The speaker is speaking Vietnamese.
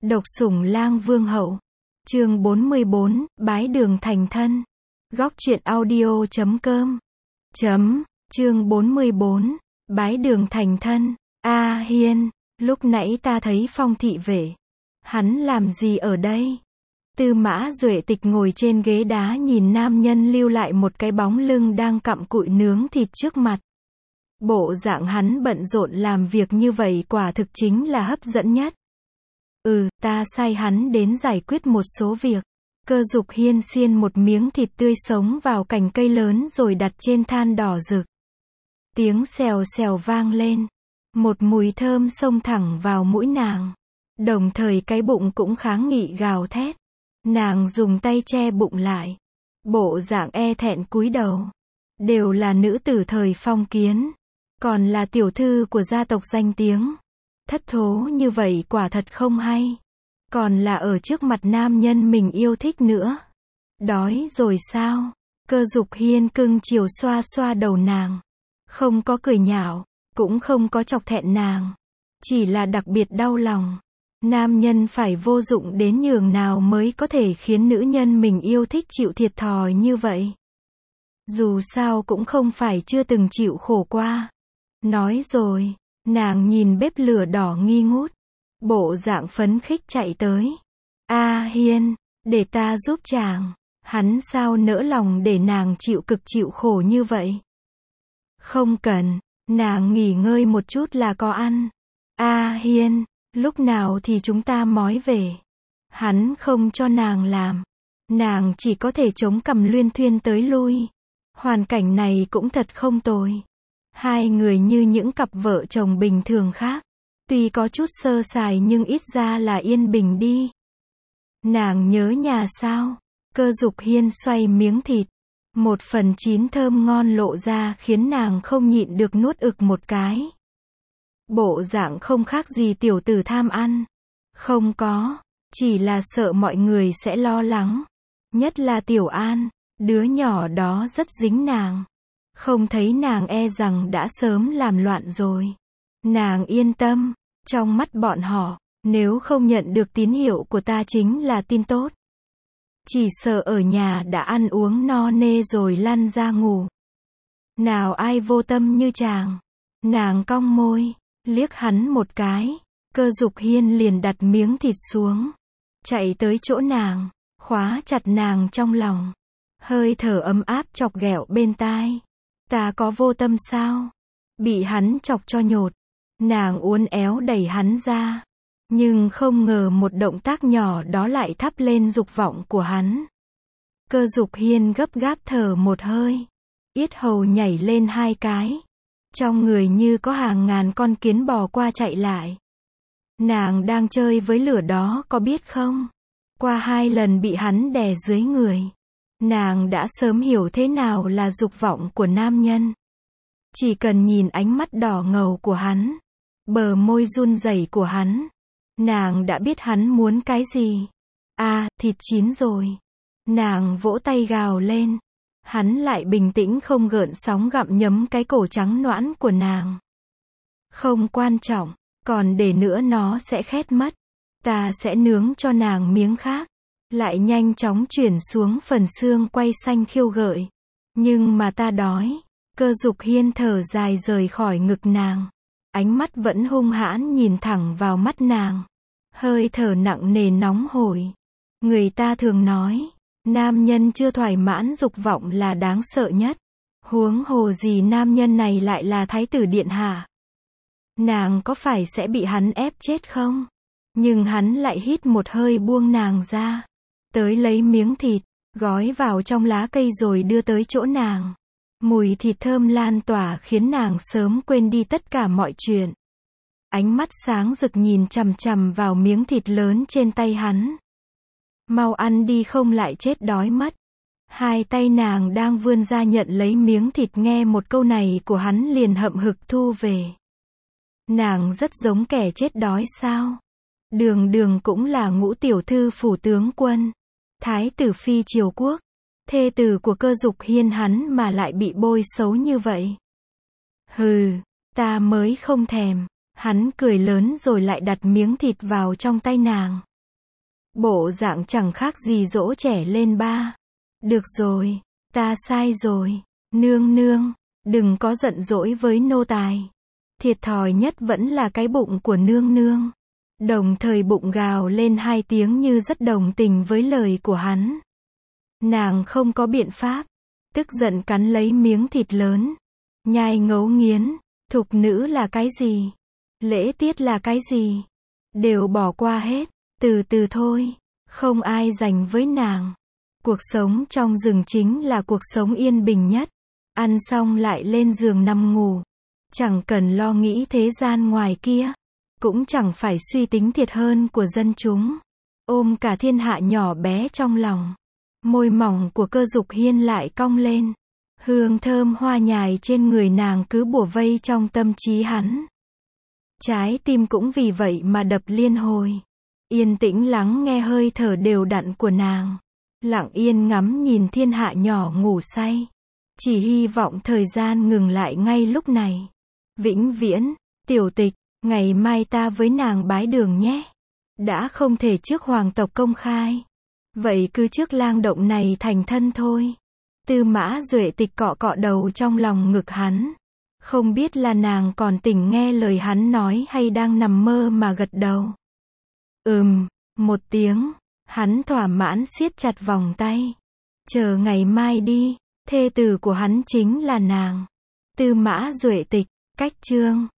Độc sủng lang vương hậu. Chương 44, bái đường thành thân. Góc truyện audio.com. Chương 44, bái đường thành thân. A Hiên, lúc nãy ta thấy Phong thị vệ. Hắn làm gì ở đây? Tư Mã Duệ Tịch ngồi trên ghế đá nhìn nam nhân lưu lại một cái bóng lưng đang cặm cụi nướng thịt trước mặt. Bộ dạng hắn bận rộn làm việc như vậy quả thực chính là hấp dẫn nhất. Ta sai hắn đến giải quyết một số việc. Cơ Dục Hiên xiên một miếng thịt tươi sống vào cành cây lớn rồi đặt trên than đỏ rực. Tiếng xèo xèo vang lên. Một mùi thơm xông thẳng vào mũi nàng. Đồng thời cái bụng cũng kháng nghị gào thét. Nàng dùng tay che bụng lại. Bộ dạng e thẹn cúi đầu. Đều là nữ tử thời phong kiến. Còn là tiểu thư của gia tộc danh tiếng. Thất thố như vậy quả thật không hay. Còn là ở trước mặt nam nhân mình yêu thích nữa. Đói rồi sao? Cơ Dục Hiên cưng chiều xoa xoa đầu nàng. Không có cười nhạo, cũng không có chọc thẹn nàng. Chỉ là đặc biệt đau lòng. Nam nhân phải vô dụng đến nhường nào mới có thể khiến nữ nhân mình yêu thích chịu thiệt thòi như vậy. Dù sao cũng không phải chưa từng chịu khổ qua. Nói rồi, nàng nhìn bếp lửa đỏ nghi ngút. Bộ dạng phấn khích chạy tới. A Hiên, để ta giúp chàng. Hắn sao nỡ lòng để nàng chịu cực chịu khổ như vậy. Không cần, nàng nghỉ ngơi một chút là có ăn. A Hiên, lúc nào thì chúng ta mói về. Hắn không cho nàng làm. Nàng chỉ có thể chống cằm luyên thuyên tới lui. Hoàn cảnh này cũng thật không tồi. Hai người như những cặp vợ chồng bình thường khác. Tuy có chút sơ sài nhưng ít ra là yên bình đi. Nàng nhớ nhà sao? Cơ Dục Hiên xoay miếng thịt. 1/9 thơm ngon lộ ra khiến nàng không nhịn được nuốt ực một cái. Bộ dạng không khác gì tiểu tử tham ăn. Không có, chỉ là sợ mọi người sẽ lo lắng. Nhất là Tiểu An, đứa nhỏ đó rất dính nàng. Không thấy nàng e rằng đã sớm làm loạn rồi. Nàng yên tâm, trong mắt bọn họ, nếu không nhận được tín hiệu của ta chính là tin tốt. Chỉ sợ ở nhà đã ăn uống no nê rồi lăn ra ngủ. Nào ai vô tâm như chàng. Nàng cong môi, liếc hắn một cái. Cơ Dục Hiên liền đặt miếng thịt xuống. Chạy tới chỗ nàng, khóa chặt nàng trong lòng. Hơi thở ấm áp chọc ghẹo bên tai. Ta có vô tâm sao? Bị hắn chọc cho nhột. Nàng uốn éo đẩy hắn ra. Nhưng không ngờ một động tác nhỏ đó lại thắp lên dục vọng của hắn. Cơ Dục Hiên gấp gáp thở một hơi. Yết hầu nhảy lên 2 cái. Trong người như có hàng ngàn con kiến bò qua chạy lại. Nàng đang chơi với lửa đó có biết không? Qua 2 lần bị hắn đè dưới người. Nàng đã sớm hiểu thế nào là dục vọng của nam nhân. Chỉ cần nhìn ánh mắt đỏ ngầu của hắn. Bờ môi run rẩy của hắn. Nàng đã biết hắn muốn cái gì. Thịt chín rồi. Nàng vỗ tay gào lên. Hắn lại bình tĩnh không gợn sóng gặm nhấm cái cổ trắng nõn của nàng. Không quan trọng, còn để nữa nó sẽ khét mất. Ta sẽ nướng cho nàng miếng khác. Lại nhanh chóng chuyển xuống phần xương quay xanh khiêu gợi. Nhưng mà ta đói. Cơ Dục Hiên thở dài rời khỏi ngực nàng. Ánh mắt vẫn hung hãn nhìn thẳng vào mắt nàng. Hơi thở nặng nề nóng hổi. Người ta thường nói, nam nhân chưa thỏa mãn dục vọng là đáng sợ nhất. Huống hồ gì nam nhân này lại là thái tử điện hạ. Nàng có phải sẽ bị hắn ép chết không? Nhưng hắn lại hít một hơi buông nàng ra. Tới lấy miếng thịt, gói vào trong lá cây rồi đưa tới chỗ nàng. Mùi thịt thơm lan tỏa khiến nàng sớm quên đi tất cả mọi chuyện. Ánh mắt sáng rực nhìn chằm chằm vào miếng thịt lớn trên tay hắn. Mau ăn đi không lại chết đói mất. 2 tay nàng đang vươn ra nhận lấy miếng thịt nghe một câu này của hắn liền hậm hực thu về. Nàng rất giống kẻ chết đói sao? Đường đường cũng là ngũ tiểu thư phủ tướng quân. Thái tử phi triều quốc. Thê tử của Cơ Dục Hiên hắn mà lại bị bôi xấu như vậy. Hừ, ta mới không thèm. Hắn cười lớn rồi lại đặt miếng thịt vào trong tay nàng. Bộ dạng chẳng khác gì dỗ trẻ lên ba. Được rồi, ta sai rồi. Nương nương, đừng có giận dỗi với nô tài. Thiệt thòi nhất vẫn là cái bụng của nương nương. Đồng thời bụng gào lên 2 tiếng như rất đồng tình với lời của hắn. Nàng không có biện pháp. Tức giận cắn lấy miếng thịt lớn. Nhai ngấu nghiến. Thục nữ là cái gì? Lễ tiết là cái gì? Đều bỏ qua hết. Từ từ thôi. Không ai dành với nàng. Cuộc sống trong rừng chính là cuộc sống yên bình nhất. Ăn xong lại lên giường nằm ngủ. Chẳng cần lo nghĩ thế gian ngoài kia. Cũng chẳng phải suy tính thiệt hơn của dân chúng. Ôm cả thiên hạ nhỏ bé trong lòng. Môi mỏng của Cơ Dục Hiên lại cong lên. Hương thơm hoa nhài trên người nàng cứ bủa vây trong tâm trí hắn. Trái tim cũng vì vậy mà đập liên hồi. Yên tĩnh lắng nghe hơi thở đều đặn của nàng. Lặng yên ngắm nhìn thiên hạ nhỏ ngủ say. Chỉ hy vọng thời gian ngừng lại ngay lúc này. Vĩnh viễn, Tiểu Tịch, ngày mai ta với nàng bái đường nhé. Đã không thể trước hoàng tộc công khai. Vậy cứ trước lang động này thành thân thôi. Tư Mã Duệ Tịch cọ cọ đầu trong lòng ngực hắn. Không biết là nàng còn tỉnh nghe lời hắn nói hay đang nằm mơ mà gật đầu. Một tiếng. Hắn thỏa mãn siết chặt vòng tay. Chờ ngày mai đi. Thê tử của hắn chính là nàng. Tư Mã Duệ Tịch. Cách chương